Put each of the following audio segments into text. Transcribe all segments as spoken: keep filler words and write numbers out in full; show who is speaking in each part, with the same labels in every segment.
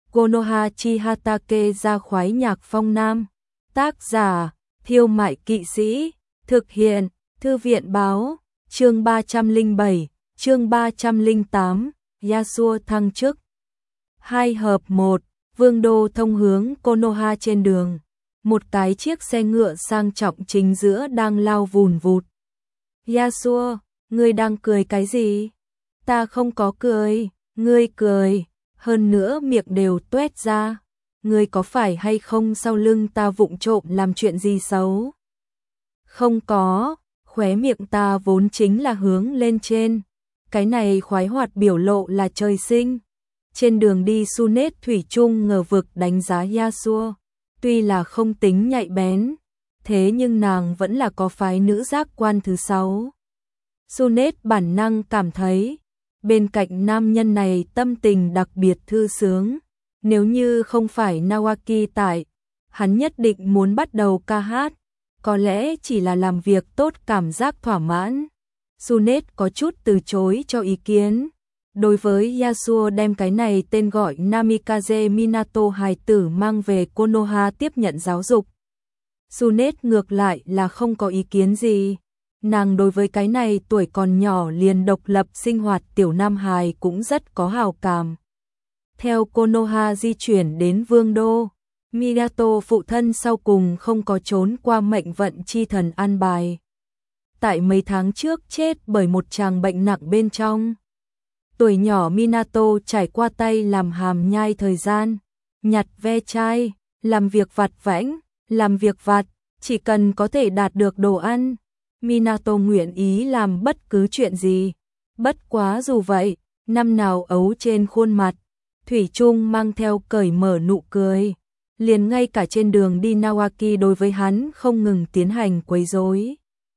Speaker 1: Konoha Chihatake ra khoái nhạc phong nam. Tác giả, Thiêu Mại Kỵ Sĩ. Thực hiện, Thư viện báo. Chương ba trăm lẻ bảy, chương ba trăm lẻ tám, Yasuo thăng chức. Hai hợp một, Vương đô thông hướng Konoha trên đường. Một cái chiếc xe ngựa sang trọng chính giữa đang lao vùn vụt. Yasuo, ngươi đang cười cái gì? Ta không có cười, ngươi cười, hơn nữa miệng đều tuét ra. Ngươi có phải hay không sau lưng ta vụng trộm làm chuyện gì xấu? Không có, khóe miệng ta vốn chính là hướng lên trên. Cái này khoái hoạt biểu lộ là trời sinh. Trên đường đi Sunet thủy chung ngờ vực đánh giá Yasuo. Tuy là không tính nhạy bén, thế nhưng nàng vẫn là có phái nữ giác quan thứ sáu. Sunet bản năng cảm thấy, bên cạnh nam nhân này tâm tình đặc biệt thư sướng. Nếu như không phải Nawaki tại, hắn nhất định muốn bắt đầu ca hát. Có lẽ chỉ là làm việc tốt cảm giác thỏa mãn. Sunet có chút từ chối cho ý kiến. Đối với Yasuo đem cái này tên gọi Namikaze Minato hài tử mang về Konoha tiếp nhận giáo dục. Sunet ngược lại là không có ý kiến gì. Nàng đối với cái này tuổi còn nhỏ liền độc lập sinh hoạt tiểu nam hài cũng rất có hào cảm. Theo Konoha di chuyển đến Vương đô, Minato phụ thân sau cùng không có trốn qua mệnh vận chi thần an bài. Tại mấy tháng trước chết bởi một tràng bệnh nặng bên trong. Tuổi nhỏ Minato trải qua tay làm hàm nhai thời gian, nhặt ve chai, làm việc vặt vãnh, làm việc vặt, chỉ cần có thể đạt được đồ ăn. Minato nguyện ý làm bất cứ chuyện gì. Bất quá dù vậy, năm nào ấu trên khuôn mặt, thủy chung mang theo cởi mở nụ cười. Liền ngay cả trên đường đi Nawaki đối với hắn không ngừng tiến hành quấy rối.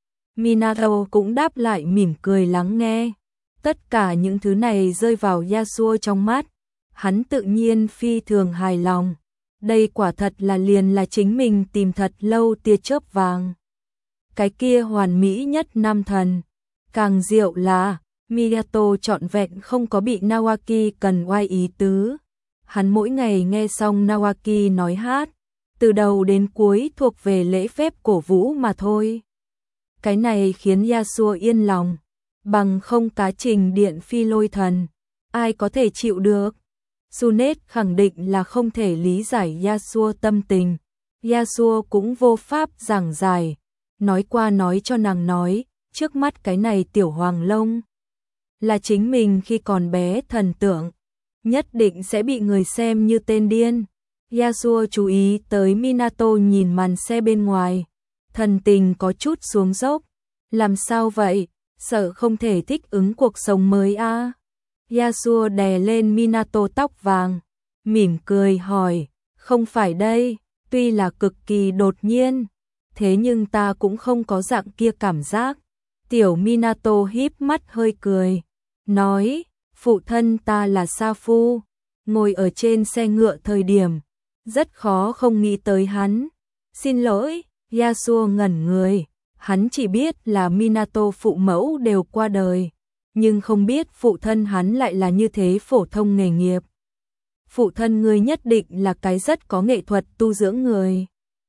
Speaker 1: Minato cũng đáp lại mỉm cười lắng nghe. Tất cả những thứ này rơi vào Yasuo trong mắt, hắn tự nhiên phi thường hài lòng. Đây quả thật là liền là chính mình tìm thật lâu tia chớp vàng. Cái kia hoàn mỹ nhất nam thần. Càng diệu là, Minato trọn vẹn không có bị Nawaki cần oai ý tứ. Hắn mỗi ngày nghe xong Nawaki nói hát, từ đầu đến cuối thuộc về lễ phép cổ vũ mà thôi. Cái này khiến Yasuo yên lòng. Bằng không cá trình điện phi lôi thần, ai có thể chịu được? Sunet khẳng định là không thể lý giải Yasuo tâm tình. Yasuo cũng vô pháp giảng giải, nói qua nói cho nàng nói, trước mắt cái này tiểu hoàng lông là chính mình khi còn bé thần tượng, nhất định sẽ bị người xem như tên điên. Yasuo chú ý tới Minato nhìn màn xe bên ngoài, thần tình có chút xuống dốc. Làm sao vậy? Sợ không thể thích ứng cuộc sống mới a? À? Yasuo đè lên Minato tóc vàng, mỉm cười hỏi, không phải đây, tuy là cực kỳ đột nhiên, thế nhưng ta cũng không có dạng kia cảm giác. Tiểu Minato híp mắt hơi cười, nói, phụ thân ta là Sa Phu, ngồi ở trên xe ngựa thời điểm, rất khó không nghĩ tới hắn. Xin lỗi, Yasuo ngẩn người. Hắn chỉ biết là Minato phụ mẫu đều qua đời, nhưng không biết phụ thân hắn lại là như thế phổ thông nghề nghiệp. Phụ thân ngươi nhất định là cái rất có nghệ thuật tu dưỡng người.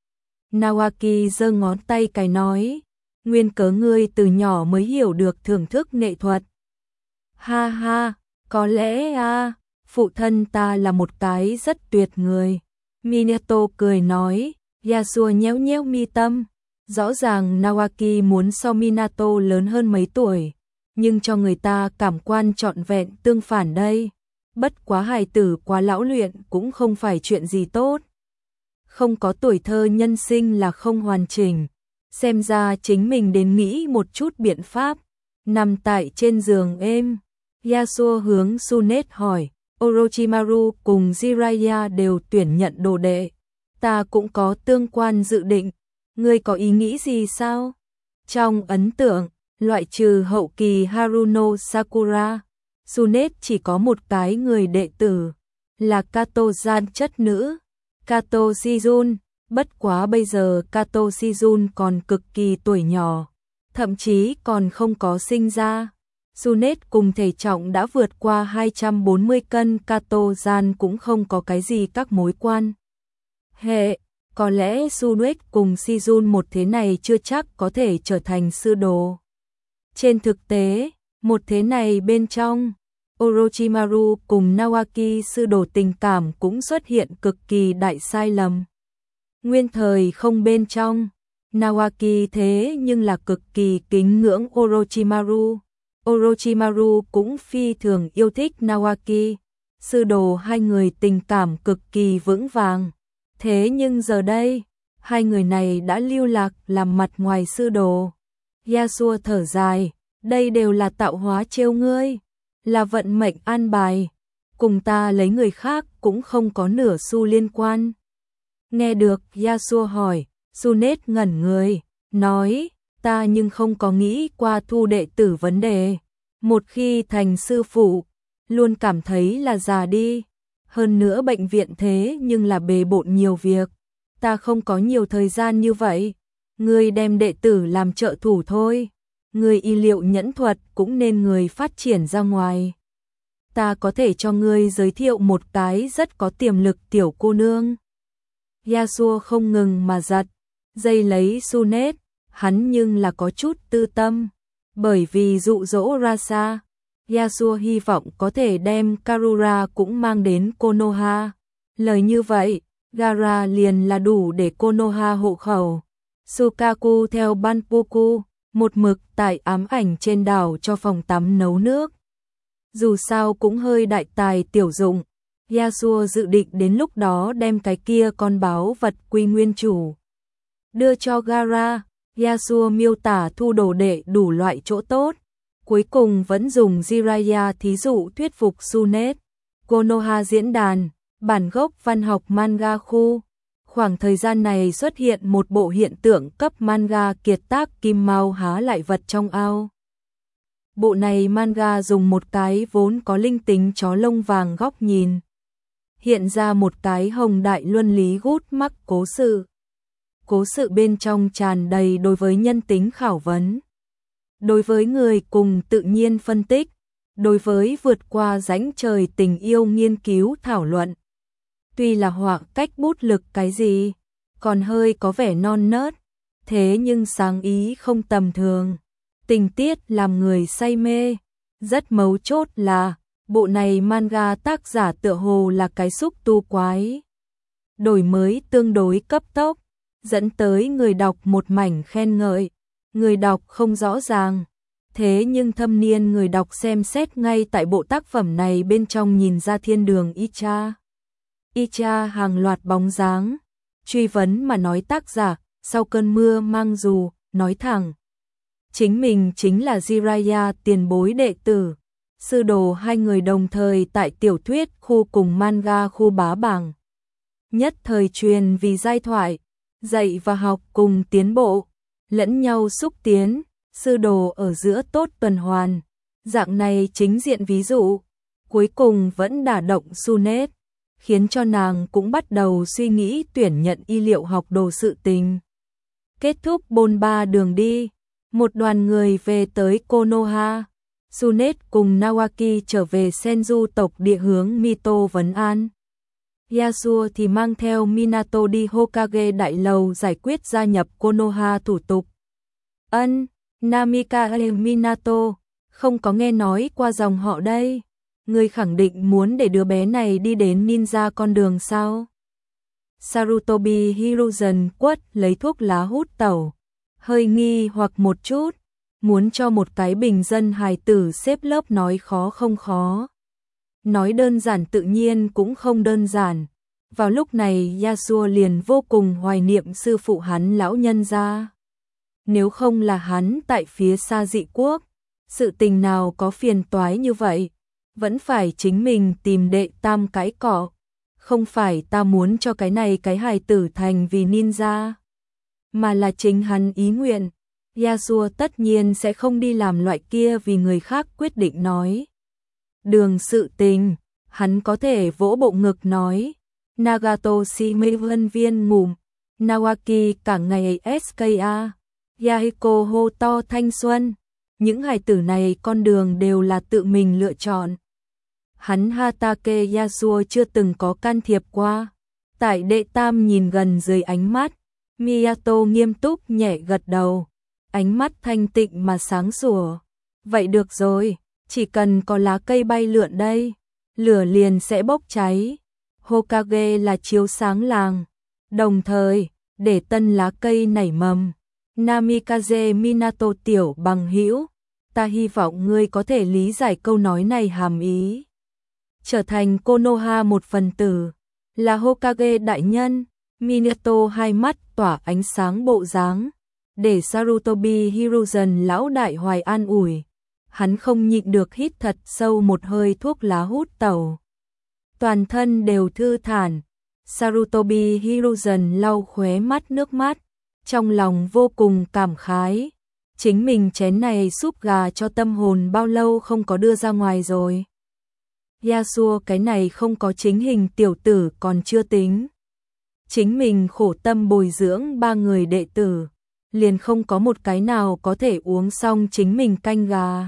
Speaker 1: Nawaki giơ ngón tay cái nói, nguyên cớ ngươi từ nhỏ mới hiểu được thưởng thức nghệ thuật. Ha ha, có lẽ a, phụ thân ta là một cái rất tuyệt người. Minato cười nói, Yasuo nhéo nhéo mi tâm. Rõ ràng Nawaki muốn so Minato lớn hơn mấy tuổi, nhưng cho người ta cảm quan trọn vẹn tương phản đây. Bất quá hài tử quá lão luyện cũng không phải chuyện gì tốt. Không có tuổi thơ nhân sinh là không hoàn chỉnh. Xem ra chính mình đến nghĩ một chút biện pháp. Nằm tại trên giường êm, Yasuo hướng Sunet hỏi, Orochimaru cùng Jiraiya đều tuyển nhận đồ đệ. Ta cũng có tương quan dự định. Ngươi có ý nghĩ gì sao? Trong ấn tượng, loại trừ hậu kỳ Haruno Sakura, Sunet chỉ có một cái người đệ tử, là Kato Gian chất nữ, Kato Shizun. Bất quá bây giờ Kato Shizun còn cực kỳ tuổi nhỏ, thậm chí còn không có sinh ra. Sunet cùng thể trọng đã vượt qua hai trăm bốn mươi cân, Kato gian cũng không có cái gì các mối quan hệ. Có lẽ Sunet cùng Shizun một thế này chưa chắc có thể trở thành sư đồ. Trên thực tế, một thế này bên trong, Orochimaru cùng Nawaki sư đồ tình cảm cũng xuất hiện cực kỳ đại sai lầm. Nguyên thời không bên trong, Nawaki thế nhưng là cực kỳ kính ngưỡng Orochimaru. Orochimaru cũng phi thường yêu thích Nawaki. Sư đồ hai người tình cảm cực kỳ vững vàng. Thế nhưng giờ đây, hai người này đã lưu lạc làm mặt ngoài sư đồ. Yasuo thở dài, đây đều là tạo hóa trêu ngươi, là vận mệnh an bài, cùng ta lấy người khác cũng không có nửa xu liên quan. Nghe được Yasuo hỏi, Sunet ngẩn người, nói, ta nhưng không có nghĩ qua thu đệ tử vấn đề. Một khi thành sư phụ, luôn cảm thấy là già đi. Hơn nữa bệnh viện thế nhưng là bề bộn nhiều việc. Ta không có nhiều thời gian như vậy. Ngươi đem đệ tử làm trợ thủ thôi. Ngươi y liệu nhẫn thuật cũng nên người phát triển ra ngoài. Ta có thể cho ngươi giới thiệu một cái rất có tiềm lực tiểu cô nương. Yasuo không ngừng mà giật, dây lấy Sunet, hắn nhưng là có chút tư tâm. Bởi vì dụ dỗ Rasa, Yasuo hy vọng có thể đem Karura cũng mang đến Konoha. Lời như vậy, Gaara liền là đủ để Konoha hộ khẩu. Sukaku theo Banpuku, một mực tại ám ảnh trên đảo cho phòng tắm nấu nước. Dù sao cũng hơi đại tài tiểu dụng, Yasuo dự định đến lúc đó đem cái kia con báo vật quy nguyên chủ đưa cho Gaara. Yasuo miêu tả thu đồ đệ đủ loại chỗ tốt, cuối cùng vẫn dùng Jiraiya thí dụ thuyết phục Sunet. Konoha diễn đàn, bản gốc văn học manga khu. Khoảng thời gian này xuất hiện một bộ hiện tượng cấp manga kiệt tác kim mau há lại vật trong ao. Bộ này manga dùng một cái vốn có linh tính chó lông vàng góc nhìn, hiện ra một cái hồng đại luân lý gút mắc cố sự. Cố sự bên trong tràn đầy đối với nhân tính khảo vấn, đối với người cùng tự nhiên phân tích, đối với vượt qua rãnh trời tình yêu nghiên cứu thảo luận. Tuy là họa cách bút lực cái gì, còn hơi có vẻ non nớt, thế nhưng sáng ý không tầm thường. Tình tiết làm người say mê, rất mấu chốt là, bộ này manga tác giả tựa hồ là cái xúc tu quái. Đổi mới tương đối cấp tốc, dẫn tới người đọc một mảnh khen ngợi, người đọc không rõ ràng. Thế nhưng thâm niên người đọc xem xét ngay tại bộ tác phẩm này bên trong nhìn ra thiên đường Icha. Icha hàng loạt bóng dáng, truy vấn mà nói tác giả, sau cơn mưa mang dù, nói thẳng. Chính mình chính là Jiraiya tiền bối đệ tử, sư đồ hai người đồng thời tại tiểu thuyết khu cùng manga khu bá bảng. Nhất thời truyền vì giai thoại, dạy và học cùng tiến bộ, lẫn nhau xúc tiến, sư đồ ở giữa tốt tuần hoàn. Dạng này chính diện ví dụ, cuối cùng vẫn đả động Sunet, khiến cho nàng cũng bắt đầu suy nghĩ tuyển nhận y liệu học đồ sự tình. Kết thúc bôn ba đường đi, một đoàn người về tới Konoha. Sunet cùng Nawaki trở về Senju tộc địa hướng Mito vấn an. Yasuo thì mang theo Minato đi Hokage đại lầu giải quyết gia nhập Konoha thủ tục. Ân, Namika Minato, không có nghe nói qua dòng họ đây. Ngươi khẳng định muốn để đứa bé này đi đến ninja con đường sao? Sarutobi Hiruzen quất lấy thuốc lá hút tẩu, hơi nghi hoặc một chút, muốn cho một cái bình dân hài tử xếp lớp nói khó không khó. Nói đơn giản tự nhiên cũng không đơn giản. Vào lúc này Yasuo liền vô cùng hoài niệm sư phụ hắn lão nhân gia. Nếu không là hắn tại phía xa dị quốc, sự tình nào có phiền toái như vậy, vẫn phải chính mình tìm đệ tam cái cỏ. Không phải ta muốn cho cái này cái hài tử thành vì ninja, mà là chính hắn ý nguyện. Yasuo tất nhiên sẽ không đi làm loại kia vì người khác quyết định nói. Đường sự tình, hắn có thể vỗ bộ ngực nói. Nagato Shime vân viên ngủm, Nawaki cả ngày ét ca a, Yahiko hô to thanh xuân, những hài tử này con đường đều là tự mình lựa chọn. Hắn Hatake Yasuo chưa từng có can thiệp qua. Tại đệ tam nhìn gần dưới ánh mắt, Miyato nghiêm túc nhẹ gật đầu, ánh mắt thanh tịnh mà sáng sủa. Vậy được rồi, chỉ cần có lá cây bay lượn đây, lửa liền sẽ bốc cháy. Hokage là chiếu sáng làng, đồng thời, để tân lá cây nảy mầm. Namikaze Minato tiểu bằng hữu, ta hy vọng ngươi có thể lý giải câu nói này hàm ý. Trở thành Konoha một phần tử, là Hokage đại nhân. Minato hai mắt tỏa ánh sáng bộ dáng, để Sarutobi Hiruzen lão đại hoài an ủi. Hắn không nhịn được hít thật sâu một hơi thuốc lá hút tẩu. Toàn thân đều thư thản. Sarutobi Hiruzen lau khóe mắt nước mắt, trong lòng vô cùng cảm khái. Chính mình chén này súp gà cho tâm hồn bao lâu không có đưa ra ngoài rồi. Yasuo cái này không có chính hình tiểu tử còn chưa tính. Chính mình khổ tâm bồi dưỡng ba người đệ tử, liền không có một cái nào có thể uống xong chính mình canh gà.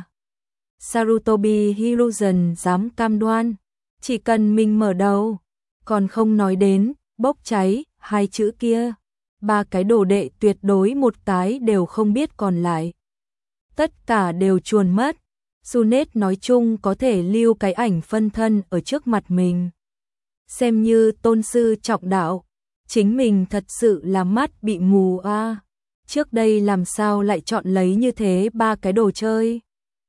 Speaker 1: Sarutobi Hiruzen dám cam đoan, chỉ cần mình mở đầu, còn không nói đến bốc cháy hai chữ kia, ba cái đồ đệ tuyệt đối một cái đều không biết còn lại. Tất cả đều chuồn mất. Sunet nói chung có thể lưu cái ảnh phân thân ở trước mặt mình, xem như tôn sư trọng đạo. Chính mình thật sự là mắt bị mù a. À. Trước đây làm sao lại chọn lấy như thế ba cái đồ chơi.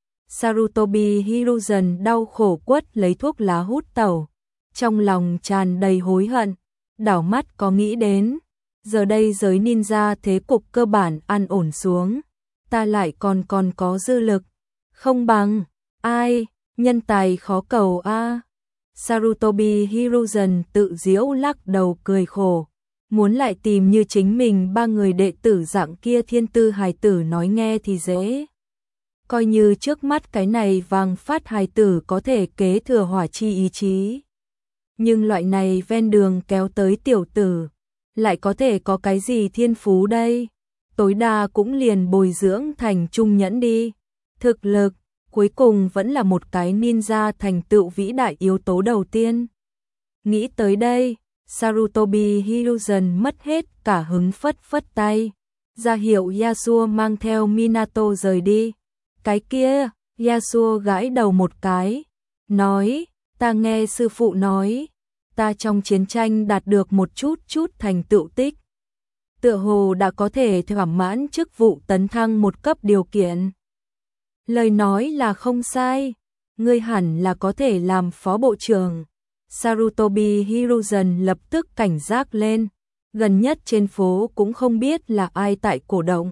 Speaker 1: Sarutobi Hiruzen đau khổ quất lấy thuốc lá hút tẩu, trong lòng tràn đầy hối hận, đảo mắt có nghĩ đến, giờ đây giới ninja thế cục cơ bản an ổn xuống, ta lại còn còn có dư lực, không bằng, ai, nhân tài khó cầu a. À. Sarutobi Hiruzen tự giễu lắc đầu cười khổ, muốn lại tìm như chính mình ba người đệ tử dạng kia thiên tư hài tử nói nghe thì dễ. Coi như trước mắt cái này vàng phát hài tử có thể kế thừa hỏa chi ý chí. Nhưng loại này ven đường kéo tới tiểu tử, lại có thể có cái gì thiên phú đây? Tối đa cũng liền bồi dưỡng thành trung nhẫn đi. Thực lực, cuối cùng vẫn là một cái ninja thành tựu vĩ đại yếu tố đầu tiên. Nghĩ tới đây, Sarutobi Hiruzen mất hết cả hứng phất phất tay, ra hiệu Yasuo mang theo Minato rời đi. Cái kia, Yasuo gãi đầu một cái, nói, ta nghe sư phụ nói, ta trong chiến tranh đạt được một chút chút thành tựu tích. Tựa hồ đã có thể thỏa mãn chức vụ tấn thăng một cấp điều kiện. Lời nói là không sai, ngươi hẳn là có thể làm phó bộ trưởng. Sarutobi Hiruzen lập tức cảnh giác lên, gần nhất trên phố cũng không biết là ai tại cổ động.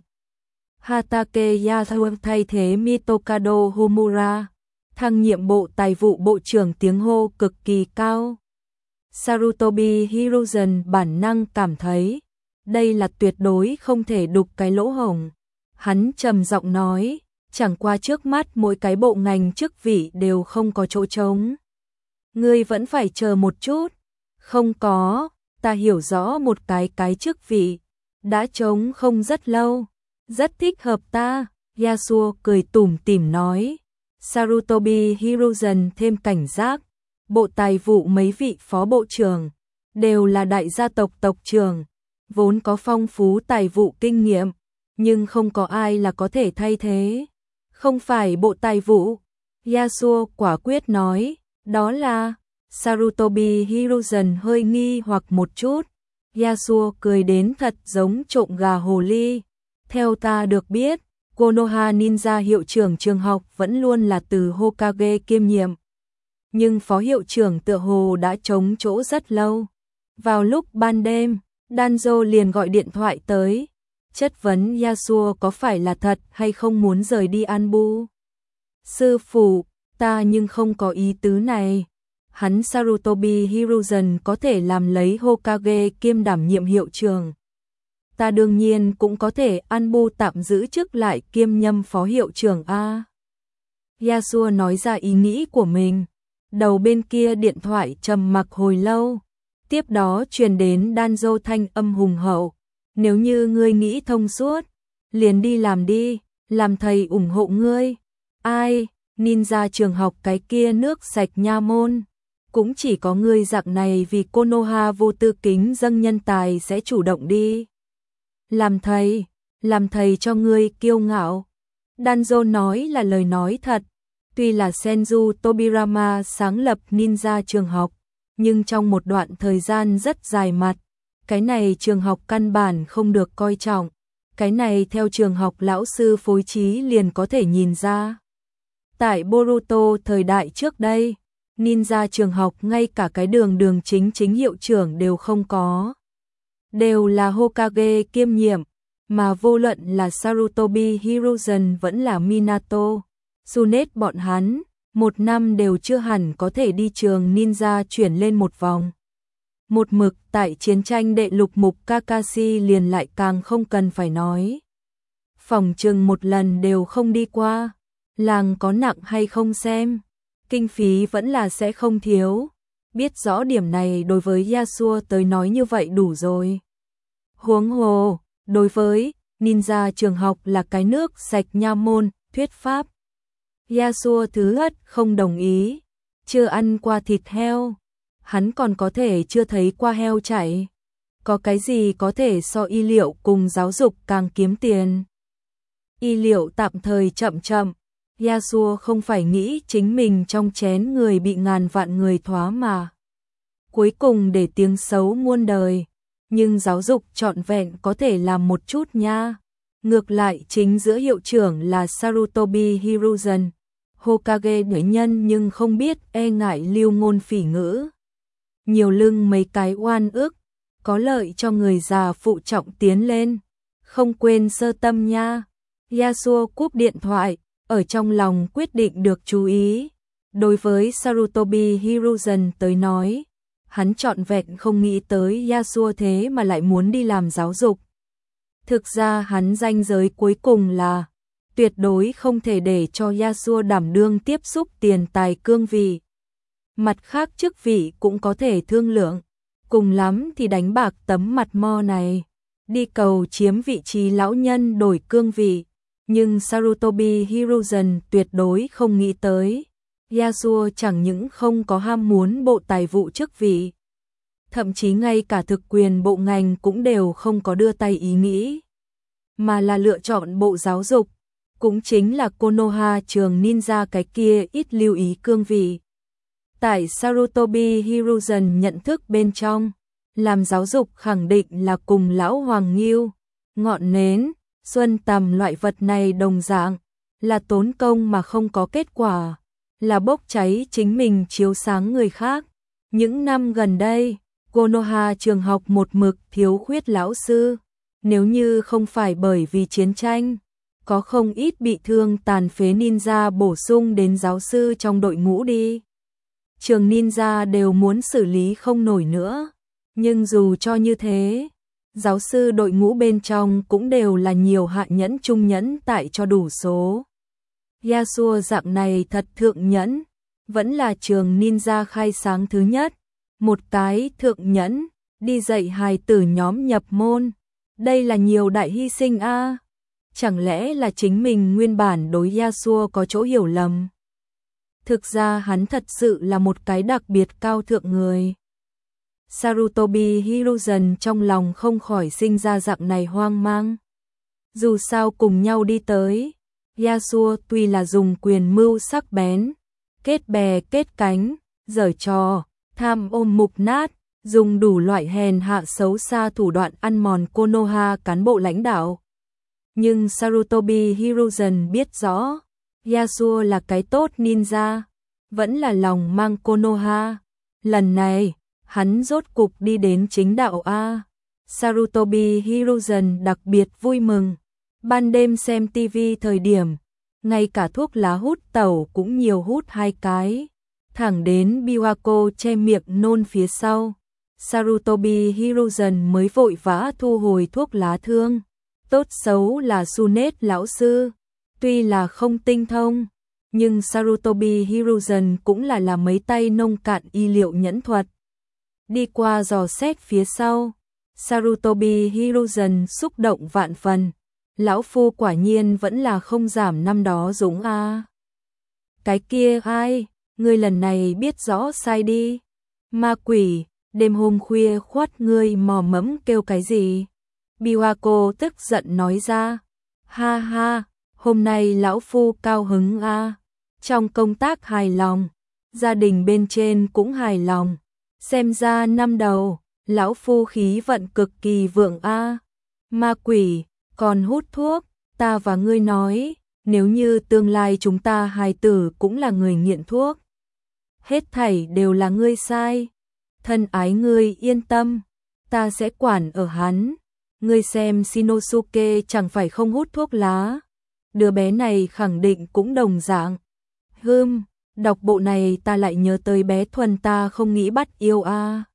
Speaker 1: Hatake Yasuo thay thế Mitokado Homura, thăng nhiệm bộ tài vụ bộ trưởng tiếng hô cực kỳ cao. Sarutobi Hiruzen bản năng cảm thấy, đây là tuyệt đối không thể đục cái lỗ hổng. Hắn trầm giọng nói, chẳng qua trước mắt mỗi cái bộ ngành chức vị đều không có chỗ trống. Ngươi vẫn phải chờ một chút. Không có, ta hiểu rõ một cái cái chức vị, đã trống không rất lâu, rất thích hợp ta. Yasuo cười tủm tỉm nói. Sarutobi Hiruzen thêm cảnh giác, bộ tài vụ mấy vị phó bộ trưởng, đều là đại gia tộc tộc trưởng, vốn có phong phú tài vụ kinh nghiệm, nhưng không có ai là có thể thay thế. Không phải bộ tài vụ, Yasuo quả quyết nói, đó là. Sarutobi Hiruzen hơi nghi hoặc một chút, Yasuo cười đến thật giống trộm gà hồ ly. Theo ta được biết, Konoha Ninja hiệu trưởng trường học vẫn luôn là từ Hokage kiêm nhiệm, nhưng phó hiệu trưởng tựa hồ đã trống chỗ rất lâu. Vào lúc ban đêm, Danzo liền gọi điện thoại tới, chất vấn Yasuo có phải là thật hay không muốn rời đi Anbu. Sư phụ, ta nhưng không có ý tứ này. Hắn Sarutobi Hiruzen có thể làm lấy Hokage kiêm đảm nhiệm hiệu trưởng. Ta đương nhiên cũng có thể Anbu tạm giữ chức lại kiêm nhâm phó hiệu trưởng a. Yasuo nói ra ý nghĩ của mình. Đầu bên kia điện thoại trầm mặc hồi lâu, tiếp đó truyền đến Danzo thanh âm hùng hậu, nếu như ngươi nghĩ thông suốt, liền đi làm đi, làm thầy ủng hộ ngươi. Ai, ninja trường học cái kia nước sạch nha môn. Cũng chỉ có ngươi dạng này vì Konoha vô tư kính dâng nhân tài sẽ chủ động đi. Làm thầy, làm thầy cho ngươi kiêu ngạo. Danzo nói là lời nói thật. Tuy là Senju Tobirama sáng lập ninja trường học, nhưng trong một đoạn thời gian rất dài mặt, cái này trường học căn bản không được coi trọng. Cái này theo trường học lão sư phối trí liền có thể nhìn ra. Tại Boruto thời đại trước đây, ninja trường học ngay cả cái đường đường chính chính hiệu trưởng đều không có. Đều là Hokage kiêm nhiệm, mà vô luận là Sarutobi Hiruzen vẫn là Minato, Tsunade bọn hắn, một năm đều chưa hẳn có thể đi trường ninja chuyển lên một vòng. Một mực tại chiến tranh đệ lục mục Kakashi liền lại càng không cần phải nói. Phòng trừng một lần đều không đi qua, làng có nặng hay không xem, kinh phí vẫn là sẽ không thiếu. Biết rõ điểm này đối với Yasuo tới nói như vậy đủ rồi. Huống hồ, đối với ninja trường học là cái nước sạch nha môn, thuyết pháp. Yasuo thứ ất không đồng ý, chưa ăn qua thịt heo, hắn còn có thể chưa thấy qua heo chạy. Có cái gì có thể so y liệu cùng giáo dục càng kiếm tiền. Y liệu tạm thời chậm chậm, Yasuo không phải nghĩ chính mình trong chén người bị ngàn vạn người thoá mà. Cuối cùng để tiếng xấu muôn đời, nhưng giáo dục trọn vẹn có thể làm một chút nha. Ngược lại chính giữa hiệu trưởng là Sarutobi Hiruzen, Hokage nữ nhân nhưng không biết e ngại lưu ngôn phỉ ngữ. Nhiều lưng mấy cái oan ức, có lợi cho người già phụ trọng tiến lên. Không quên sơ tâm nha. Yasuo cúp điện thoại, ở trong lòng quyết định được chú ý. Đối với Sarutobi Hiruzen tới nói, hắn trọn vẹn không nghĩ tới Yasuo thế mà lại muốn đi làm giáo dục. Thực ra hắn ranh giới cuối cùng là tuyệt đối không thể để cho Yasuo đảm đương tiếp xúc tiền tài cương vị. Mặt khác chức vị cũng có thể thương lượng, cùng lắm thì đánh bạc tấm mặt mo này, đi cầu chiếm vị trí lão nhân đổi cương vị. Nhưng Sarutobi Hiruzen tuyệt đối không nghĩ tới, Yasuo chẳng những không có ham muốn bộ tài vụ chức vị, thậm chí ngay cả thực quyền bộ ngành cũng đều không có đưa tay ý nghĩ, mà là lựa chọn bộ giáo dục, cũng chính là Konoha trường ninja cái kia ít lưu ý cương vị. Tại Sarutobi Hiruzen nhận thức bên trong, làm giáo dục khẳng định là cùng lão Hoàng Nghiêu, ngọn nến, xuân tầm loại vật này đồng dạng, là tốn công mà không có kết quả, là bốc cháy chính mình chiếu sáng người khác. Những năm gần đây, Konoha trường học một mực thiếu khuyết lão sư, nếu như không phải bởi vì chiến tranh, có không ít bị thương tàn phế ninja bổ sung đến giáo sư trong đội ngũ đi. Trường ninja đều muốn xử lý không nổi nữa, nhưng dù cho như thế, giáo sư đội ngũ bên trong cũng đều là nhiều hạ nhẫn trung nhẫn tại cho đủ số. Yasuo dạng này thật thượng nhẫn, vẫn là trường ninja khai sáng thứ nhất, một cái thượng nhẫn, đi dạy hài tử nhóm nhập môn, đây là nhiều đại hy sinh a. À. Chẳng lẽ là chính mình nguyên bản đối Yasuo có chỗ hiểu lầm? Thực ra hắn thật sự là một cái đặc biệt cao thượng người. Sarutobi Hiruzen trong lòng không khỏi sinh ra dạng này hoang mang. Dù sao cùng nhau đi tới, Yasuo tuy là dùng quyền mưu sắc bén, kết bè kết cánh, giở trò, tham ôm mục nát, dùng đủ loại hèn hạ xấu xa thủ đoạn ăn mòn Konoha cán bộ lãnh đạo. Nhưng Sarutobi Hiruzen biết rõ, Yasuo là cái tốt ninja, vẫn là lòng mang Konoha. Lần này, hắn rốt cục đi đến chính đạo A. Sarutobi Hiruzen đặc biệt vui mừng. Ban đêm xem tivi thời điểm, ngay cả thuốc lá hút tẩu cũng nhiều hút hai cái. Thẳng đến Biwako che miệng nôn phía sau, Sarutobi Hiruzen mới vội vã thu hồi thuốc lá thương. Tốt xấu là Tsunade lão sư, tuy là không tinh thông, nhưng Sarutobi Hiruzen cũng là là mấy tay nông cạn y liệu nhẫn thuật. Đi qua dò xét phía sau, Sarutobi Hiruzen xúc động vạn phần, lão phu quả nhiên vẫn là không giảm năm đó dũng a. Cái kia ai, ngươi lần này biết rõ sai đi. Ma quỷ, đêm hôm khuya khoắt ngươi mò mẫm kêu cái gì? Biwako tức giận nói ra. Ha ha, hôm nay lão phu cao hứng a. Trong công tác hài lòng, gia đình bên trên cũng hài lòng. Xem ra năm đầu, lão phu khí vận cực kỳ vượng a. Ma quỷ, còn hút thuốc, ta và ngươi nói, nếu như tương lai chúng ta hài tử cũng là người nghiện thuốc, hết thảy đều là ngươi sai. Thân ái ngươi yên tâm, ta sẽ quản ở hắn. Ngươi xem Shinosuke chẳng phải không hút thuốc lá, đứa bé này khẳng định cũng đồng dạng. Hừm, đọc bộ này ta lại nhớ tới bé Thuần ta không nghĩ bắt yêu a.